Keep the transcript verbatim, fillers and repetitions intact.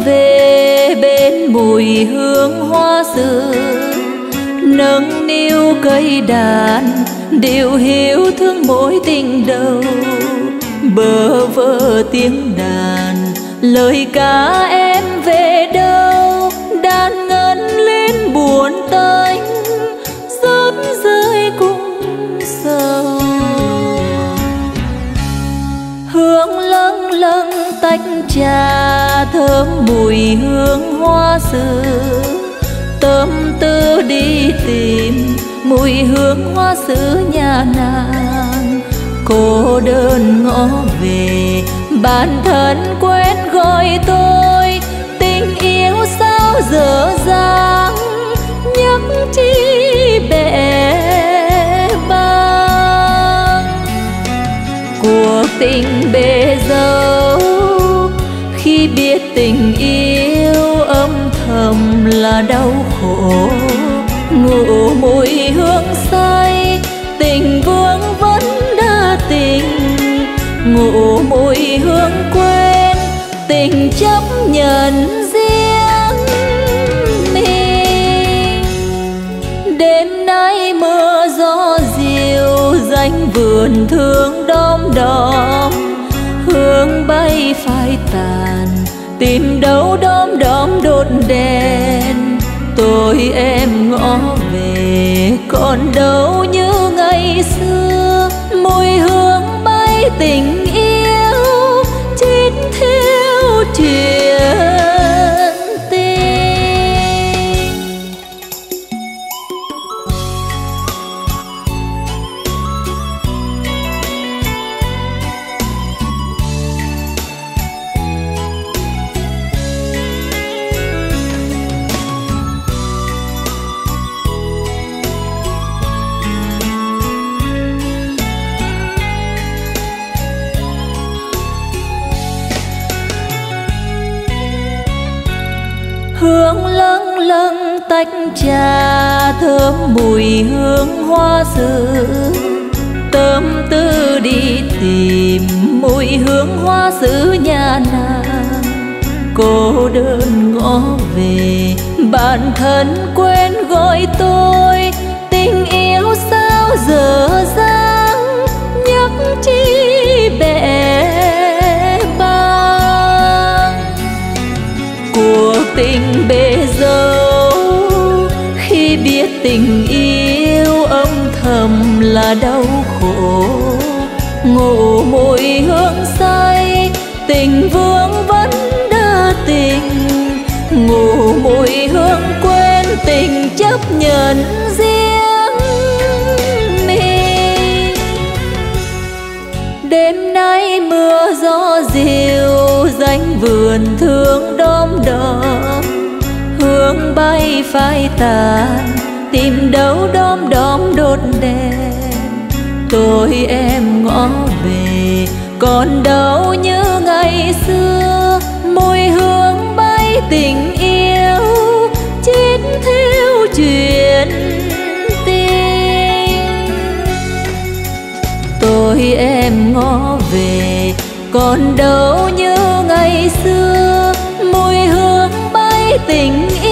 về bên mùi hương hoa sứ, nâng niu cây đàn điều hiu thương mỗi tình đầu. Bơ vơ tiếng đàn lời ca em về đâu, đàn ngân lên buồn tênh rớt rơi cùng sầu. Hương lâng lâng tách trà thơm mùi hương hoa sứ, tâm tư đi tìm mùi hương hoa sứ nhà nàng. Cô đơn ngõ về bản thân quen gọi tôi, tình yêu sao dở dang nhắc chi bẽ bàng. Cuộc tình bể dâu khi biết tình yêu âm thầm là đau khổ. Ngủ mùi hương say tình vương vẫn đa tình, ngủ mùi hương quên tình chấp nhận riêng mình. Đêm nay mưa gió dịu danh vườn thương đom đóm, hương bay phai tàn tìm đâu đom đóm đốt đèn. Tôi em ngõ về còn đâu như ngày xưa, mùi hương bay tình yêu chết theo chuyện tình. Hương lâng lâng tách trà thơm mùi hương hoa sứ, tâm tư đi tìm mùi hương hoa sứ nhà nàng. Cô đơn ngõ về bản thân quen gọi tôi, tình yêu sao dở dang nhắc chi bẽ bàng. Cuộc tình bể dâu khi biết tình yêu âm thầm là đau khổ. Ngủ mùi hương say tình vương vẫn đa tình, ngủ mùi hương quên tình chấp nhận riêng mình. Đêm nay mưa gió dịu danh vườn thương đom đóm, hương bay phai tàn tìm đâu đom đóm đốt đèn. Tôi em ngõ về còn đâu như ngày xưa, mùi hương bay tình yêu chết theo chuyện tình. Tôi em ngõ về còn đâu như ngày xưa, mùi hương bay tình yêu